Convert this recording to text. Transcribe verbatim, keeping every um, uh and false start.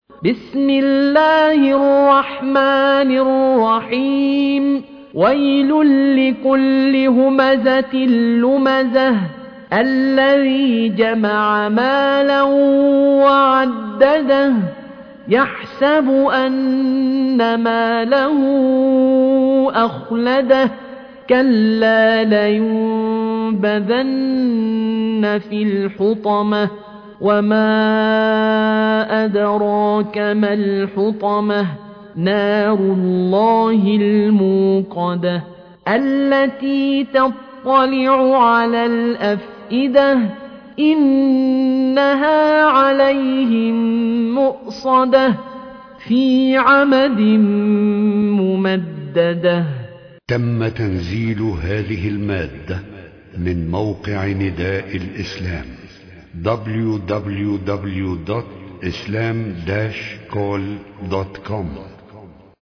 بسم الله الرحمن الرحيم ويل لكل همزة لمزة الذي جمع مالا وعدده يحسب أن ماله أخلده كلا لينبذن في الحطمة وما أدراك ما الحطمة نار الله الموقدة التي تطلع على الأفئدة إنها عليهم مؤصدة في عمد ممددة. تم تنزيل هذه المادة من موقع نداء الإسلام دبليو دبليو دبليو دوت إسلام داش كول دوت كوم.